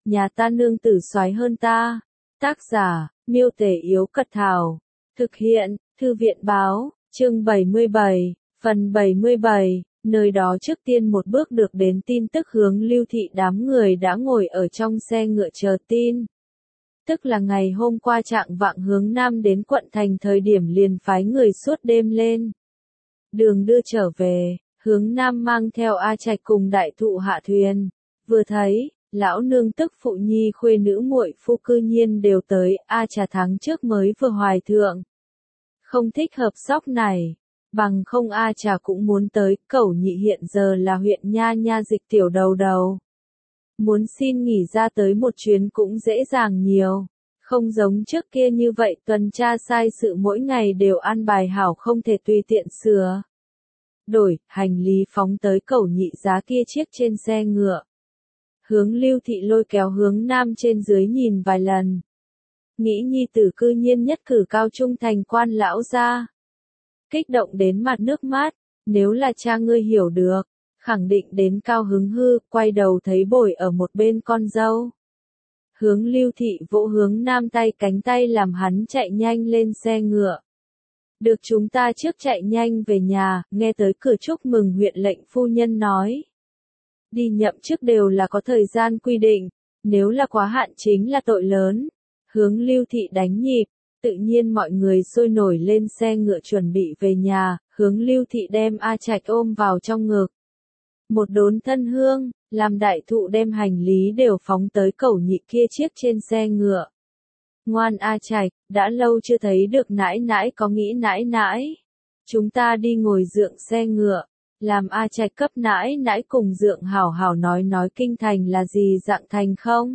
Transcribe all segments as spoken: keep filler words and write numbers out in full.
nhà ta nương tử soái hơn ta. Tác giả, Miêu Tể Yếu Cật Thảo. Thực hiện, Thư viện Báo, chương bảy mươi bảy, phần bảy mươi bảy, nơi đó trước tiên một bước được đến tin tức Hướng Lưu Thị đám người đã ngồi ở trong xe ngựa chờ tin. Tức là ngày hôm qua trạng vạng Hướng Nam đến quận thành thời điểm liền phái người suốt đêm lên đường đưa trở về, Hướng Nam mang theo A Trạch cùng đại thụ hạ thuyền, vừa thấy, lão nương tức phụ nhi khuê nữ muội phu cư nhiên đều tới, A Trà tháng trước mới vừa hoài thượng. Không thích hợp sóc này, bằng không A Trà cũng muốn tới, Cẩu Nhị hiện giờ là huyện nha nha dịch tiểu đầu đầu. Muốn xin nghỉ ra tới một chuyến cũng dễ dàng nhiều, không giống trước kia như vậy tuần tra sai sự mỗi ngày đều an bài hảo không thể tùy tiện sửa. Đổi, hành lý phóng tới Cẩu Nhị giá kia chiếc trên xe ngựa. Hướng Lưu Thị lôi kéo Hướng Nam trên dưới nhìn vài lần. Nghĩ nhi tử cư nhiên nhất cử cao trung thành quan lão gia. Kích động đến mặt nước mắt, nếu là cha ngươi hiểu được, khẳng định đến cao hứng hư, quay đầu thấy bồi ở một bên con dâu. Hướng Lưu Thị vỗ Hướng Nam tay cánh tay làm hắn chạy nhanh lên xe ngựa. Được chúng ta trước chạy nhanh về nhà, nghe tới cửa chúc mừng huyện lệnh phu nhân nói. Đi nhậm chức đều là có thời gian quy định, nếu là quá hạn chính là tội lớn. Hướng Lưu Thị đánh nhịp, tự nhiên mọi người sôi nổi lên xe ngựa chuẩn bị về nhà, Hướng Lưu Thị đem A Trạch ôm vào trong ngực. Một đốn thân hương, làm đại thụ đem hành lý đều phóng tới Cẩu Nhị kia chiếc trên xe ngựa. Ngoan A Trạch, đã lâu chưa thấy được nãi nãi có nghĩ nãi nãi. Chúng ta đi ngồi dượng xe ngựa, làm A Trạch cấp nãi nãi cùng dượng hảo hảo nói nói kinh thành là gì dạng thành không.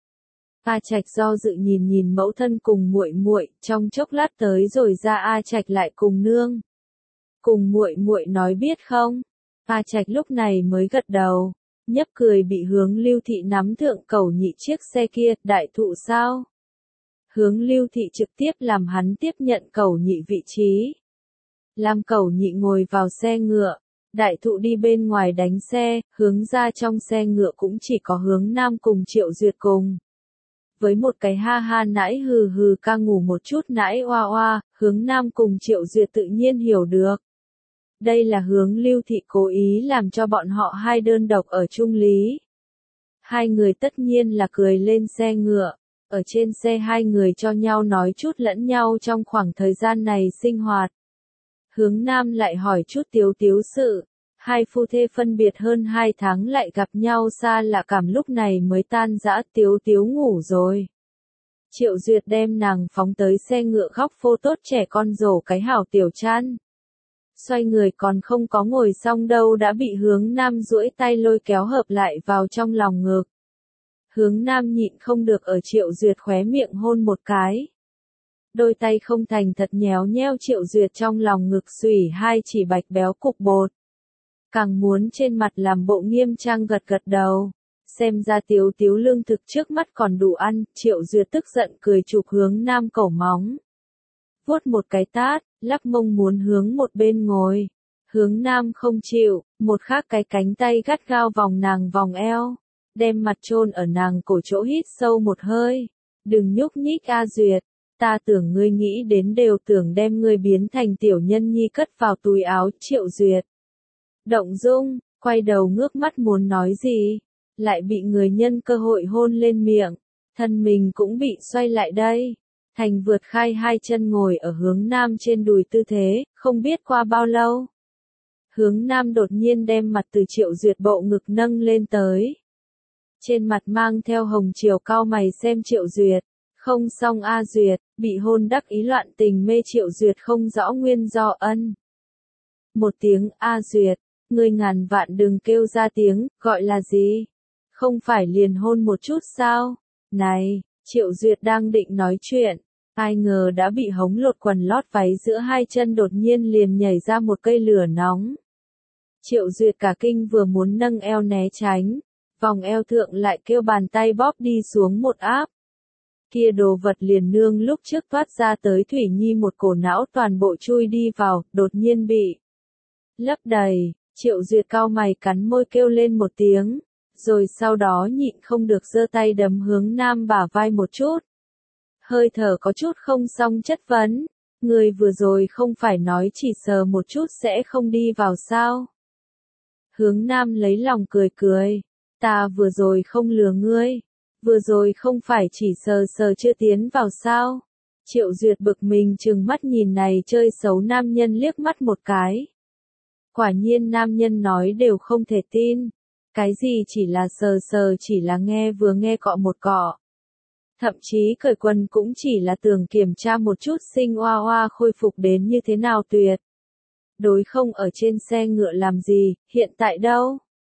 A Trạch do dự nhìn nhìn mẫu thân cùng muội muội, trong chốc lát tới rồi ra A Trạch lại cùng nương. Cùng muội muội nói biết không? A Trạch lúc này mới gật đầu, nhấp cười bị Hướng Lưu Thị nắm thượng Cẩu Nhị chiếc xe kia, đại thụ sao? Hướng Lưu Thị trực tiếp làm hắn tiếp nhận Cẩu Nhị vị trí. Làm Cẩu Nhị ngồi vào xe ngựa, đại thụ đi bên ngoài đánh xe, hướng ra trong xe ngựa cũng chỉ có Hướng Nam cùng Triệu Duyệt cùng. Với một cái ha ha nãi hừ hừ ca ngủ một chút nãi oa oa, Hướng Nam cùng Triệu Duyệt tự nhiên hiểu được. Đây là Hướng Lưu Thị cố ý làm cho bọn họ hai đơn độc ở chung lý. Hai người tất nhiên là cười lên xe ngựa, ở trên xe hai người cho nhau nói chút lẫn nhau trong khoảng thời gian này sinh hoạt. Hướng Nam lại hỏi chút tiếu tiếu sự, hai phu thê phân biệt hơn hai tháng lại gặp nhau xa lạ cảm lúc này mới tan rã tiếu tiếu ngủ rồi. Triệu Duyệt đem nàng phóng tới xe ngựa khóc phô tốt trẻ con rổ cái hảo tiểu chăn. Xoay người còn không có ngồi xong đâu đã bị Hướng Nam duỗi tay lôi kéo hợp lại vào trong lòng ngực. Hướng Nam nhịn không được ở Triệu Duyệt khóe miệng hôn một cái. Đôi tay không thành thật nhéo nheo Triệu Duyệt trong lòng ngực xùy hai chỉ bạch béo cục bột. Càng muốn trên mặt làm bộ nghiêm trang gật gật đầu. Xem ra tiếu tiếu lương thực trước mắt còn đủ ăn, Triệu Duyệt tức giận cười chụp Hướng Nam cổ móng. Vuốt một cái tát, lắc mông muốn hướng một bên ngồi. Hướng Nam không chịu, một khác cái cánh tay gắt gao vòng nàng vòng eo. Đem mặt chôn ở nàng cổ chỗ hít sâu một hơi. Đừng nhúc nhích A Duyệt, ta tưởng ngươi nghĩ đến đều tưởng đem ngươi biến thành tiểu nhân nhi cất vào túi áo. Triệu Duyệt động dung, quay đầu ngước mắt muốn nói gì, lại bị người nhân cơ hội hôn lên miệng, thân mình cũng bị xoay lại đây. Thành vượt khai hai chân ngồi ở Hướng Nam trên đùi tư thế, không biết qua bao lâu. Hướng Nam đột nhiên đem mặt từ Triệu Duyệt bộ ngực nâng lên tới. Trên mặt mang theo hồng chiều cao mày xem Triệu Duyệt, không xong A Duyệt, bị hôn đắc ý loạn tình mê Triệu Duyệt không rõ nguyên do ân. Một tiếng A Duyệt, ngươi ngàn vạn đừng kêu ra tiếng, gọi là gì? Không phải liền hôn một chút sao? Này, Triệu Duyệt đang định nói chuyện, ai ngờ đã bị hống lột quần lót váy giữa hai chân đột nhiên liền nhảy ra một cây lửa nóng. Triệu Duyệt cả kinh vừa muốn nâng eo né tránh, vòng eo thượng lại kêu bàn tay bóp đi xuống một áp. Kia đồ vật liền nương lúc trước toát ra tới Thủy Nhi một cổ não toàn bộ chui đi vào, đột nhiên bị lấp đầy. Triệu Duyệt cao mày cắn môi kêu lên một tiếng, rồi sau đó nhịn không được giơ tay đấm hướng nam bả vai một chút. Hơi thở có chút không xong chất vấn, người vừa rồi không phải nói chỉ sờ một chút sẽ không đi vào sao? Hướng nam lấy lòng cười cười, ta vừa rồi không lừa ngươi, vừa rồi không phải chỉ sờ sờ chưa tiến vào sao? Triệu Duyệt bực mình trừng mắt nhìn này chơi xấu nam nhân liếc mắt một cái. Quả nhiên nam nhân nói đều không thể tin, cái gì chỉ là sờ sờ chỉ là nghe vừa nghe cọ một cọ. Thậm chí cởi quần cũng chỉ là tưởng kiểm tra một chút sinh oa oa khôi phục đến như thế nào tuyệt. Đối không ở trên xe ngựa làm gì, hiện tại đâu?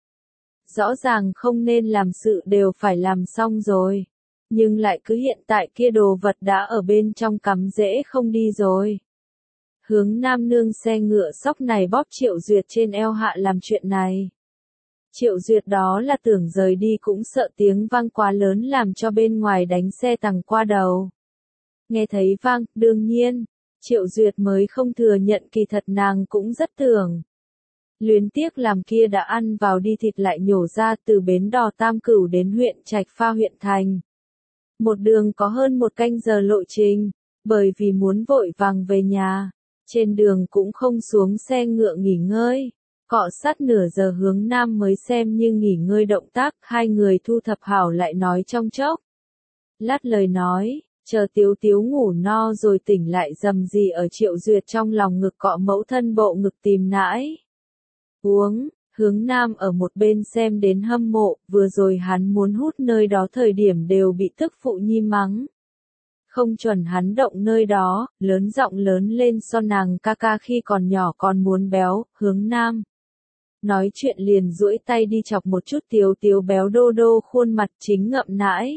Rõ ràng không nên làm sự đều phải làm xong rồi. Nhưng lại cứ hiện tại kia đồ vật đã ở bên trong cắm rễ không đi rồi. Hướng nam nương xe ngựa sóc này bóp Triệu Duyệt trên eo hạ làm chuyện này. Triệu Duyệt đó là tưởng rời đi cũng sợ tiếng vang quá lớn làm cho bên ngoài đánh xe tằng qua đầu. Nghe thấy vang, đương nhiên, Triệu Duyệt mới không thừa nhận kỳ thật nàng cũng rất tưởng. Luyến tiếc làm kia đã ăn vào đi thịt lại nhổ ra từ bến đò Tam Cửu đến huyện Trạch Pha huyện thành. Một đường có hơn một canh giờ lộ trình, bởi vì muốn vội vàng về nhà, trên đường cũng không xuống xe ngựa nghỉ ngơi. Cọ sát nửa giờ hướng nam mới xem như nghỉ ngơi động tác, hai người thu thập hảo lại nói trong chốc. Lát lời nói, chờ Tiếu Tiếu ngủ no rồi tỉnh lại dầm gì ở Triệu Duyệt trong lòng ngực cọ mẫu thân bộ ngực tìm nãi. Uống, hướng nam ở một bên xem đến hâm mộ, vừa rồi hắn muốn hút nơi đó thời điểm đều bị tức phụ nhi mắng. Không chuẩn hắn động nơi đó, lớn giọng lớn lên so nàng ca ca khi còn nhỏ còn muốn béo, hướng nam. Nói chuyện liền duỗi tay đi chọc một chút Tiếu Tiếu béo đô đô khuôn mặt chính ngậm nãi.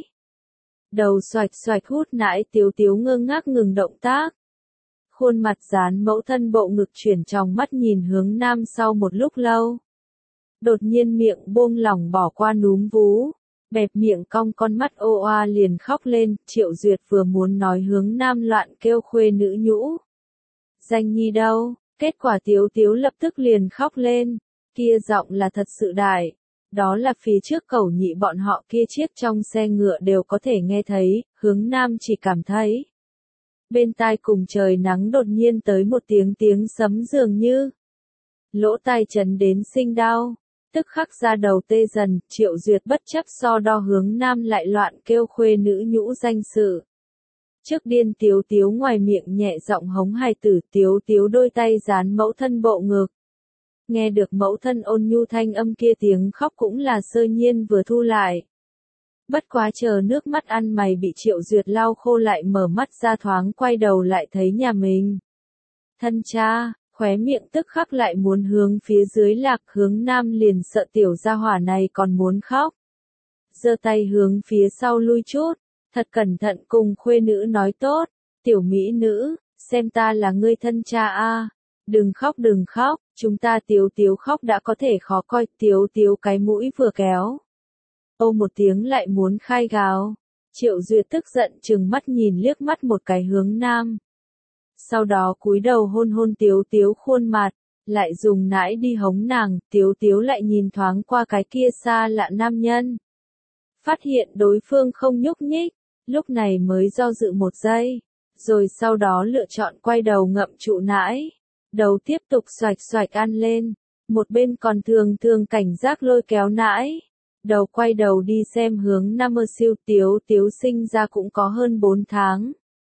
Đầu xoạch xoạch hút nãi Tiếu Tiếu ngơ ngác ngừng động tác. Khuôn mặt dán mẫu thân bộ ngực chuyển trong mắt nhìn hướng nam sau một lúc lâu. Đột nhiên miệng buông lỏng bỏ qua núm vú, bẹp miệng cong con mắt ô oa liền khóc lên, Triệu Duyệt vừa muốn nói hướng nam loạn kêu khuê nữ nhũ. Danh nhi đâu, kết quả Tiếu Tiếu lập tức liền khóc lên. Kia giọng là thật sự đại, đó là phía trước cẩu nhị bọn họ kia chiếc trong xe ngựa đều có thể nghe thấy, hướng nam chỉ cảm thấy. Bên tai cùng trời nắng đột nhiên tới một tiếng tiếng sấm dường như. Lỗ tai chấn đến sinh đau, tức khắc ra đầu tê dần, Triệu Duyệt bất chấp so đo hướng nam lại loạn kêu khuê nữ nhũ danh sự. Trước điên Tiếu Tiếu ngoài miệng nhẹ giọng hống hài tử Tiếu Tiếu đôi tay dán mẫu thân bộ ngực. Nghe được mẫu thân ôn nhu thanh âm kia tiếng khóc cũng là sơ nhiên vừa thu lại. Bất quá chờ nước mắt ăn mày bị Triệu Duyệt lau khô lại mở mắt ra thoáng quay đầu lại thấy nhà mình. Thân cha, khóe miệng tức khắc lại muốn hướng phía dưới lạc hướng nam liền sợ tiểu gia hỏa này còn muốn khóc. Giơ tay hướng phía sau lui chút, thật cẩn thận cùng khuê nữ nói tốt, tiểu mỹ nữ, xem ta là ngươi thân cha a. Đừng khóc đừng khóc, chúng ta Tiếu Tiếu khóc đã có thể khó coi, Tiếu Tiếu cái mũi vừa kéo. Ô một tiếng lại muốn khai gào. Triệu Duyệt tức giận trừng mắt nhìn liếc mắt một cái hướng nam. Sau đó cúi đầu hôn hôn Tiếu Tiếu khuôn mặt, lại dùng nãi đi hống nàng, Tiếu Tiếu lại nhìn thoáng qua cái kia xa lạ nam nhân. Phát hiện đối phương không nhúc nhích, lúc này mới do dự một giây, rồi sau đó lựa chọn quay đầu ngậm trụ nãi. Đầu tiếp tục xoạch xoạch ăn lên, một bên còn thường thường cảnh giác lôi kéo nãi. Đầu quay đầu đi xem hướng nam mơ siêu Tiếu Tiếu sinh ra cũng có hơn bốn tháng.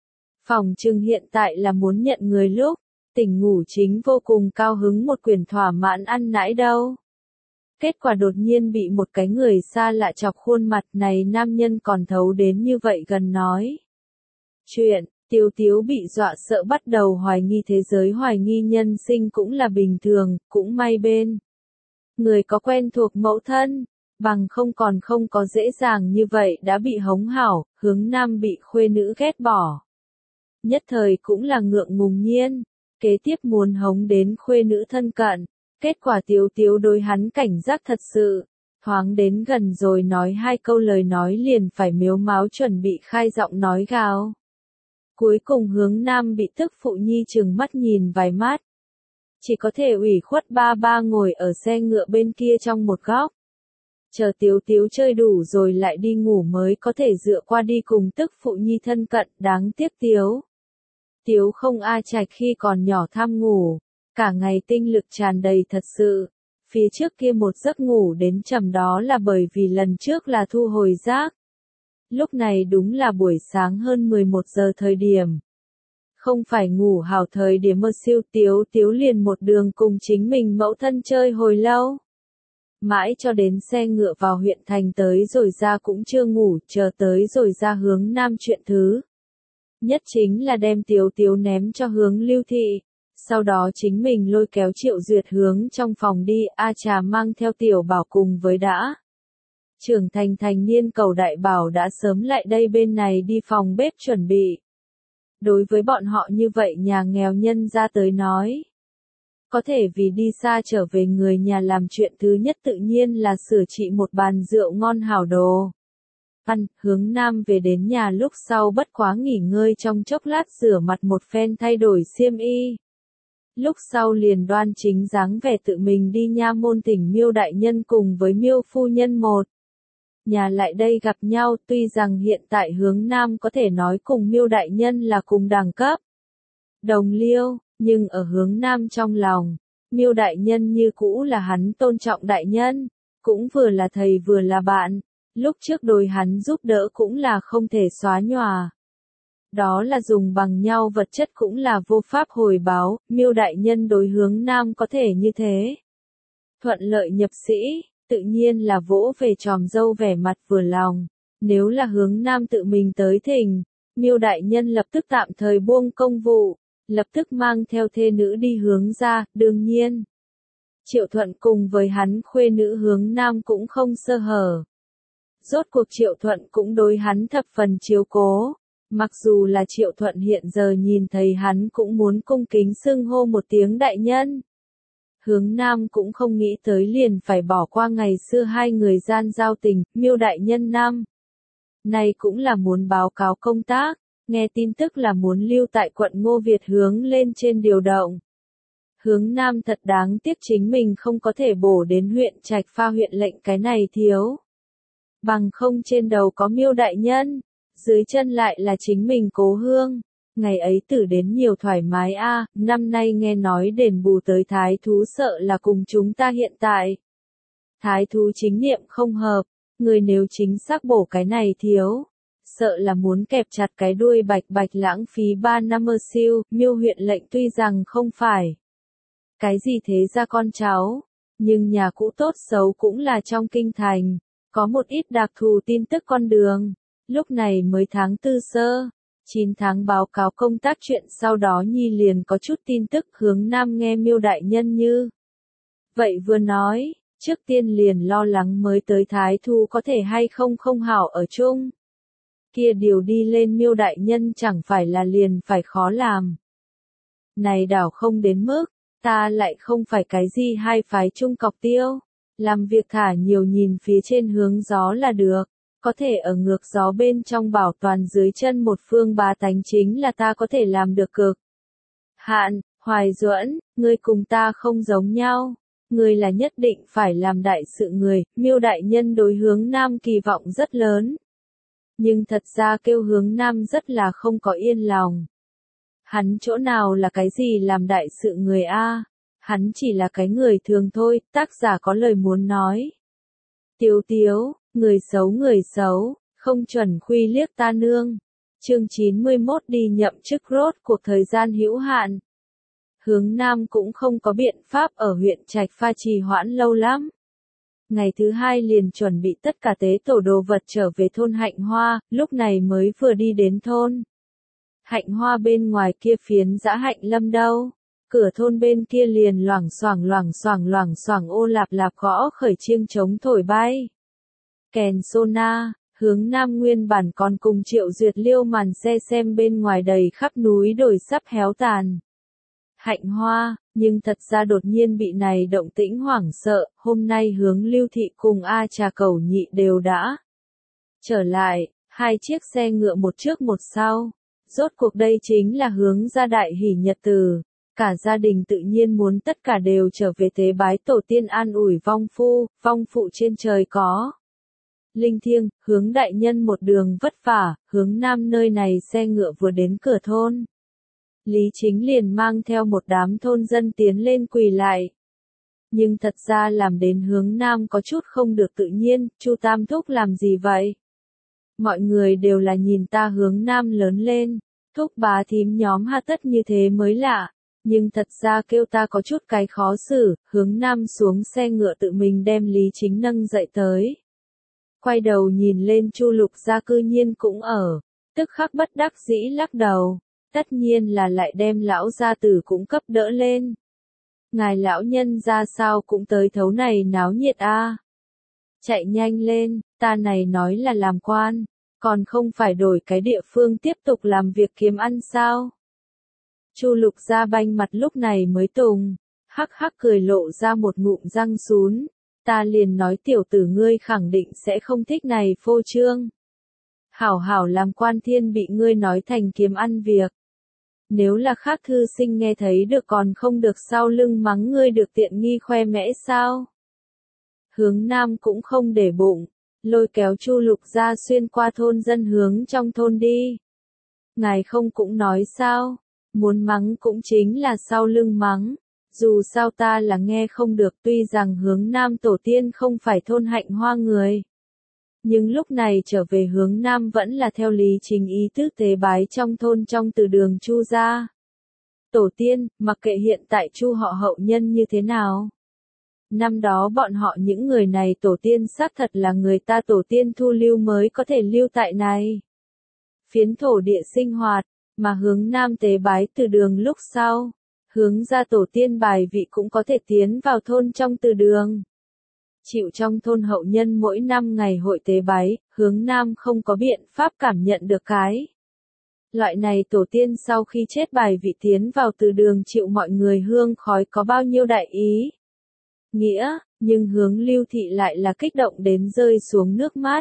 Phòng trưng hiện tại là muốn nhận người lúc, tỉnh ngủ chính vô cùng cao hứng một quyển thỏa mãn ăn nãi đâu. Kết quả đột nhiên bị một cái người xa lạ chọc khuôn mặt này nam nhân còn thấu đến như vậy gần nói. Chuyện. Tiếu Tiếu bị dọa sợ bắt đầu hoài nghi thế giới hoài nghi nhân sinh cũng là bình thường, cũng may bên. Người có quen thuộc mẫu thân, bằng không còn không có dễ dàng như vậy đã bị hống hảo, hướng nam bị khuê nữ ghét bỏ. Nhất thời cũng là ngượng ngùng nhiên, kế tiếp muốn hống đến khuê nữ thân cận, kết quả Tiếu Tiếu đối hắn cảnh giác thật sự, thoáng đến gần rồi nói hai câu lời nói liền phải miếu máu chuẩn bị khai giọng nói gào. Cuối cùng hướng nam bị tức phụ nhi trừng mắt nhìn vài mắt. Chỉ có thể ủy khuất ba ba ngồi ở xe ngựa bên kia trong một góc. chờ Tiếu Tiếu chơi đủ rồi lại đi ngủ mới có thể dựa qua đi cùng tức phụ nhi thân cận, đáng tiếc Tiếu. Tiếu không A Trạch khi còn nhỏ tham ngủ, cả ngày tinh lực tràn đầy thật sự. Phía trước kia một giấc ngủ đến trầm đó là bởi vì lần trước là thu hồi rác. Lúc này đúng là buổi sáng hơn mười một giờ thời điểm. Không phải ngủ hào thời điểm mơ siêu Tiếu Tiếu liền một đường cùng chính mình mẫu thân chơi hồi lâu. Mãi cho đến xe ngựa vào huyện thành tới rồi ra cũng chưa ngủ, chờ tới rồi ra hướng nam chuyện thứ. Nhất chính là đem Tiếu Tiếu ném cho hướng Lưu Thị. Sau đó chính mình lôi kéo Triệu Duyệt hướng trong phòng đi, A Trà mang theo Tiểu Bảo cùng với đã. Trưởng thành thành niên Cầu Đại Bảo đã sớm lại đây bên này đi phòng bếp chuẩn bị. Đối với bọn họ như vậy nhà nghèo nhân ra tới nói. Có thể vì đi xa trở về người nhà làm chuyện thứ nhất tự nhiên là sửa trị một bàn rượu ngon hảo đồ. Ăn, hướng nam về đến nhà lúc sau bất quá nghỉ ngơi trong chốc lát rửa mặt một phen thay đổi xiêm y. Lúc sau liền đoan chính dáng vẻ tự mình đi nha môn thỉnh Miêu đại nhân cùng với Miêu phu nhân một nhà lại đây gặp nhau, tuy rằng hiện tại hướng nam có thể nói cùng Miêu đại nhân là cùng đẳng cấp. Đồng liêu, nhưng ở hướng nam trong lòng, Miêu đại nhân như cũ là hắn tôn trọng đại nhân, cũng vừa là thầy vừa là bạn, lúc trước đôi hắn giúp đỡ cũng là không thể xóa nhòa. Đó là dùng bằng nhau vật chất cũng là vô pháp hồi báo, Miêu đại nhân đối hướng nam có thể như thế. Thuận lợi nhập sĩ, tự nhiên là vỗ về tròm dâu vẻ mặt vừa lòng, nếu là hướng nam tự mình tới thỉnh, Miêu đại nhân lập tức tạm thời buông công vụ, lập tức mang theo thê nữ đi hướng ra, đương nhiên. Triệu Thuận cùng với hắn khuê nữ hướng nam cũng không sơ hở. Rốt cuộc Triệu Thuận cũng đối hắn thập phần chiếu cố. Mặc dù là Triệu Thuận hiện giờ nhìn thấy hắn cũng muốn cung kính xưng hô một tiếng đại nhân. Hướng nam cũng không nghĩ tới liền phải bỏ qua ngày xưa hai người gian giao tình, Miêu đại nhân nam. Này cũng là muốn báo cáo công tác, nghe tin tức là muốn lưu tại quận Ngô Việt hướng lên trên điều động. Hướng nam thật đáng tiếc chính mình không có thể bổ đến huyện Trạch Pha huyện lệnh cái này thiếu. Bằng không trên đầu có Miêu đại nhân. Dưới chân lại là chính mình cố hương, ngày ấy tử đến nhiều thoải mái a. À, năm nay nghe nói đền bù tới thái thú sợ là cùng chúng ta hiện tại. Thái thú chính niệm không hợp, người nếu chính xác bổ cái này thiếu, sợ là muốn kẹp chặt cái đuôi bạch bạch lãng phí ba năm mơ siêu, Miêu huyện lệnh tuy rằng không phải cái gì thế ra con cháu, nhưng nhà cũ tốt xấu cũng là trong kinh thành, có một ít đặc thù tin tức con đường. Lúc này mới tháng tư sơ, chín tháng báo cáo công tác chuyện sau đó nhi liền có chút tin tức hướng nam nghe Miêu đại nhân như. Vậy vừa nói, trước tiên liền lo lắng mới tới thái thu có thể hay không không hảo ở chung. Kia điều đi lên Miêu đại nhân chẳng phải là liền phải khó làm. Này đảo không đến mức, ta lại không phải cái gì hai phái chung cọc tiêu, làm việc thả nhiều nhìn phía trên hướng gió là được. Có thể ở ngược gió bên trong bảo toàn dưới chân một phương bá tánh chính là ta có thể làm được cực. Hạn, Hoài Duẫn, ngươi cùng ta không giống nhau. Ngươi là nhất định phải làm đại sự người, Miêu đại nhân đối hướng nam kỳ vọng rất lớn. Nhưng thật ra kêu hướng nam rất là không có yên lòng. Hắn chỗ nào là cái gì làm đại sự người a? Hắn chỉ là cái người thường thôi, tác giả có lời muốn nói. Tiếu Tiếu. Người xấu người xấu, không chuẩn khuy liếc ta nương. Chương chín mươi mốt đi nhậm chức rốt cuộc thời gian hữu hạn. Hướng nam cũng không có biện pháp ở huyện Trạch Pha trì hoãn lâu lắm. Ngày thứ hai liền chuẩn bị tất cả tế tổ đồ vật trở về thôn Hạnh Hoa, lúc này mới vừa đi đến thôn. Hạnh Hoa bên ngoài kia phiến dã hạnh lâm đâu. Cửa thôn bên kia liền loảng xoảng loảng xoảng loảng xoảng ô lạp lạp gõ khởi chiêng trống thổi bay. Kèn sona, hướng nam nguyên bản còn cùng Triệu Duyệt liêu màn xe xem bên ngoài đầy khắp núi đồi sắp héo tàn. Hạnh Hoa, nhưng thật ra đột nhiên bị này động tĩnh hoảng sợ, hôm nay hướng Lưu Thị cùng A Trà Cẩu Nhị đều đã trở lại, hai chiếc xe ngựa một trước một sau. Rốt cuộc đây chính là hướng ra đại hỷ nhật tử. cả gia đình tự nhiên muốn tất cả đều trở về tế bái tổ tiên an ủi vong phu, vong phụ trên trời có. Linh thiêng, Hướng đại nhân một đường vất vả, hướng nam nơi này xe ngựa vừa đến cửa thôn. Lý Chính liền mang theo một đám thôn dân tiến lên quỳ lại. Nhưng thật ra làm đến hướng nam có chút không được tự nhiên, Chu Tam Thúc làm gì vậy? Mọi người đều là nhìn ta hướng nam lớn lên, thúc bá thím nhóm ha tất như thế mới lạ, nhưng thật ra kêu ta có chút cái khó xử, hướng nam xuống xe ngựa tự mình đem Lý Chính nâng dậy tới. Quay đầu nhìn lên Chu Lục gia cư nhiên cũng ở, tức khắc bất đắc dĩ lắc đầu, tất nhiên là lại đem lão gia tử cũng cấp đỡ lên. Ngài lão nhân ra sao cũng tới thấu này náo nhiệt a. Chạy nhanh lên, ta này nói là làm quan, còn không phải đổi cái địa phương tiếp tục làm việc kiếm ăn sao? Chu Lục gia banh mặt lúc này mới tùng, hắc hắc cười lộ ra một ngụm răng sún, ta liền nói tiểu tử ngươi khẳng định sẽ không thích này phô trương. Hảo hảo làm quan thiên bị ngươi nói thành kiếm ăn việc. Nếu là khác thư sinh nghe thấy được còn không được sau lưng mắng ngươi được tiện nghi khoe mẽ sao? Hướng nam cũng không để bụng, lôi kéo Chu Lục gia xuyên qua thôn dân hướng trong thôn đi. Ngài không cũng nói sao, muốn mắng cũng chính là sau lưng mắng, dù sao ta là nghe không được tuy rằng hướng nam tổ tiên không phải thôn hạnh hoa người. Nhưng lúc này trở về hướng nam vẫn là theo Lý Chính ý tứ tế bái trong thôn trong từ đường Chu gia. Tổ tiên, mặc kệ hiện tại Chu họ hậu nhân như thế nào. Năm đó bọn họ những người này tổ tiên xác thật là người ta tổ tiên thu lưu mới có thể lưu tại này. Phiến thổ địa sinh hoạt, mà hướng nam tế bái từ đường lúc sau, hướng ra tổ tiên bài vị cũng có thể tiến vào thôn trong từ đường. Chịu trong thôn hậu nhân mỗi năm ngày hội tế bái, hướng nam không có biện pháp cảm nhận được cái. Loại này tổ tiên sau khi chết bài vị tiến vào từ đường chịu mọi người hương khói có bao nhiêu đại ý. Nghĩa, nhưng hướng lưu thị lại là kích động đến rơi xuống nước mắt.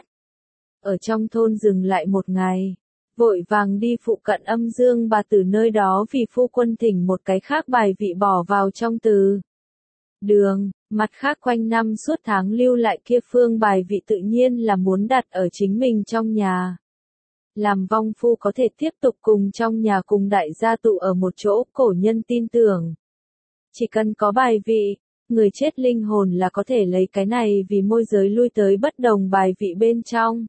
Ở trong thôn dừng lại một ngày, vội vàng đi phụ cận âm dương bà từ nơi đó vì phu quân thỉnh một cái khác bài vị bỏ vào trong từ đường, mặt khác quanh năm suốt tháng lưu lại kia phương bài vị tự nhiên là muốn đặt ở chính mình trong nhà. Làm vong phu có thể tiếp tục cùng trong nhà cùng đại gia tụ ở một chỗ, cổ nhân tin tưởng. Chỉ cần có bài vị, người chết linh hồn là có thể lấy cái này vì môi giới lui tới bất đồng bài vị bên trong.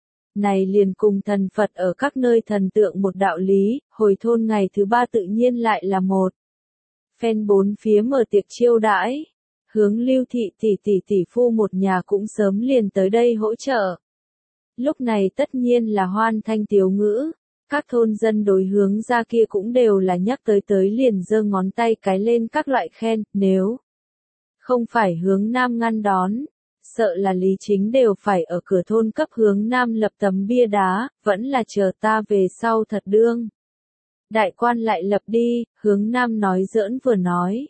Này liền cùng thần Phật ở các nơi thần tượng một đạo lý, hồi thôn ngày thứ ba tự nhiên lại là một. Phen bốn phía mở tiệc chiêu đãi, hướng lưu thị tỷ tỷ tỷ phu một nhà cũng sớm liền tới đây hỗ trợ. Lúc này tất nhiên là hoan thanh tiếu ngữ, các thôn dân đối hướng ra kia cũng đều là nhắc tới tới liền giơ ngón tay cái lên các loại khen, nếu không phải hướng nam ngăn đón, sợ là Lý Chính đều phải ở cửa thôn cấp hướng nam lập tấm bia đá, vẫn là chờ ta về sau thật đương. Đại quan lại lập đi, hướng nam nói giỡn vừa nói.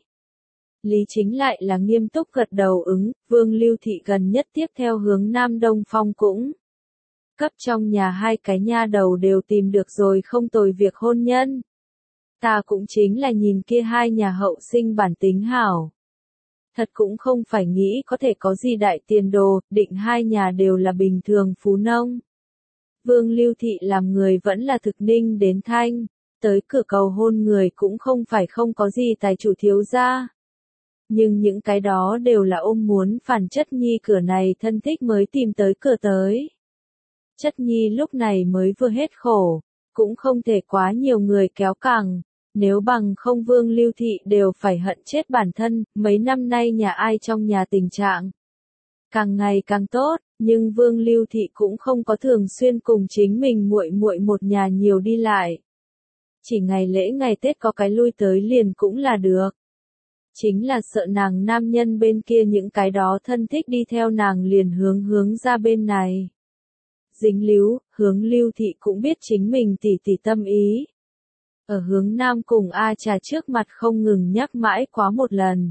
Lý Chính lại là nghiêm túc gật đầu ứng, Vương Lưu Thị gần nhất tiếp theo hướng nam Đông Phong cũng cấp trong nhà hai cái nha đầu đều tìm được rồi không tồi việc hôn nhân. Ta cũng chính là nhìn kia hai nhà hậu sinh bản tính hảo. Thật cũng không phải nghĩ có thể có gì đại tiền đồ, định hai nhà đều là bình thường phú nông. Vương Lưu Thị làm người vẫn là thực ninh đến thanh, tới cửa cầu hôn người cũng không phải không có gì tài chủ thiếu gia. Nhưng những cái đó đều là ôm muốn phản chất nhi cửa này thân thích mới tìm tới cửa tới. Chất nhi lúc này mới vừa hết khổ, cũng không thể quá nhiều người kéo cẳng. Nếu bằng không Vương Lưu Thị đều phải hận chết bản thân, mấy năm nay nhà ai trong nhà tình trạng càng ngày càng tốt, nhưng Vương Lưu Thị cũng không có thường xuyên cùng chính mình muội muội một nhà nhiều đi lại. Chỉ ngày lễ ngày Tết có cái lui tới liền cũng là được. Chính là sợ nàng nam nhân bên kia những cái đó thân thích đi theo nàng liền hướng hướng ra bên này. Dính líu, hướng Lưu Thị cũng biết chính mình tỉ tỉ tâm ý. Ở hướng nam cùng A Trà trước mặt không ngừng nhắc mãi quá một lần.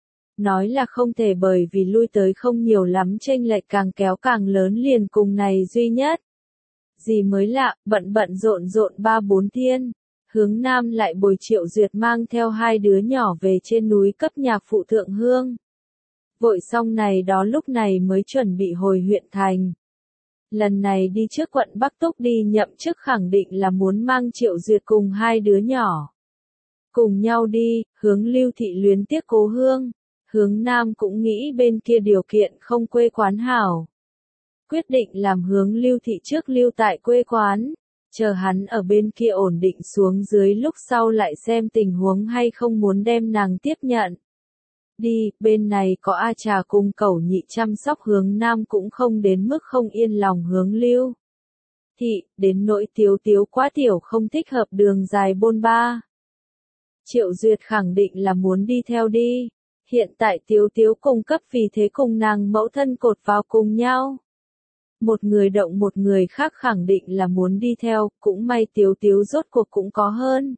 Nói là không thể bởi vì lui tới không nhiều lắm chênh lệch càng kéo càng lớn liền cùng này duy nhất. Gì mới lạ, bận bận rộn rộn ba bốn thiên. hướng Nam lại bồi Triệu Duyệt mang theo hai đứa nhỏ về trên núi cấp nhà phụ thượng hương. Vội xong này đó lúc này mới chuẩn bị hồi huyện thành. Lần này đi trước quận Bắc Túc đi nhậm chức khẳng định là muốn mang Triệu Duyệt cùng hai đứa nhỏ. Cùng nhau đi, hướng Lưu Thị luyến tiếc cố hương. Hướng Nam cũng nghĩ bên kia điều kiện không quê quán hảo. Quyết định làm hướng Lưu Thị trước lưu tại quê quán. Chờ hắn ở bên kia ổn định xuống dưới lúc sau lại xem tình huống hay không muốn đem nàng tiếp nhận. Đi, bên này có A Trà cùng Cẩu Nhị chăm sóc hướng Nam cũng không đến mức không yên lòng hướng Lưu Thị, đến nỗi Tiếu Tiếu quá tiểu không thích hợp đường dài bôn ba. Triệu Duyệt khẳng định là muốn đi theo đi. Hiện tại Tiếu Tiếu cung cấp vì thế cùng nàng mẫu thân cột vào cùng nhau. Một người động một người khác khẳng định là muốn đi theo, cũng may Tiếu Tiếu rốt cuộc cũng có hơn.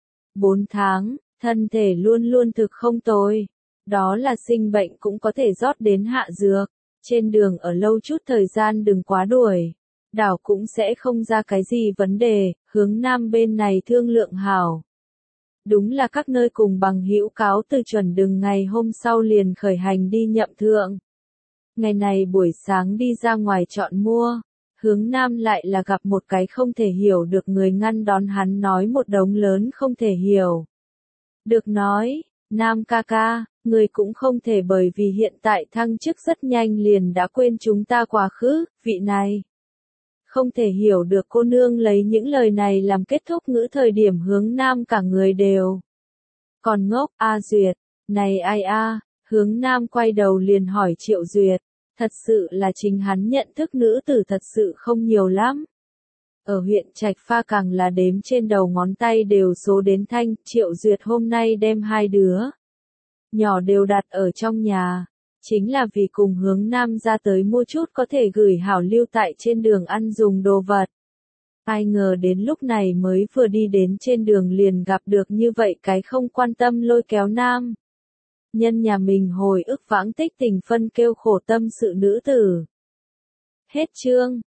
Bốn tháng, thân thể luôn luôn thực không tồi. Đó là sinh bệnh cũng có thể rót đến hạ dược. Trên đường ở lâu chút thời gian đừng quá đuổi. Đảo cũng sẽ không ra cái gì vấn đề, hướng Nam bên này thương lượng hảo. Đúng là các nơi cùng bằng hữu cáo từ chuẩn đừng ngày hôm sau liền khởi hành đi nhậm thượng. Ngày này buổi sáng đi ra ngoài chọn mua, hướng Nam lại là gặp một cái không thể hiểu được người ngăn đón hắn nói một đống lớn không thể hiểu. Được nói, Nam ca ca, người cũng không thể bởi vì hiện tại thăng chức rất nhanh liền đã quên chúng ta quá khứ, vị này. Không thể hiểu được cô nương lấy những lời này làm kết thúc ngữ thời điểm hướng Nam cả người đều. Còn ngốc, A Duyệt, này ai a, hướng Nam quay đầu liền hỏi Triệu Duyệt, thật sự là chính hắn nhận thức nữ tử thật sự không nhiều lắm. Ở huyện Trạch Pha càng là đếm trên đầu ngón tay đều số đến thanh, Triệu Duyệt hôm nay đem hai đứa nhỏ đều đặt ở trong nhà. Chính là vì cùng hướng Nam ra tới mua chút có thể gửi hảo lưu tại trên đường ăn dùng đồ vật. Ai ngờ đến lúc này mới vừa đi đến trên đường liền gặp được như vậy cái không quan tâm lôi kéo Nam. Nhân nhà mình hồi ức vãng tích tình phân kêu khổ tâm sự nữ tử. Hết chương.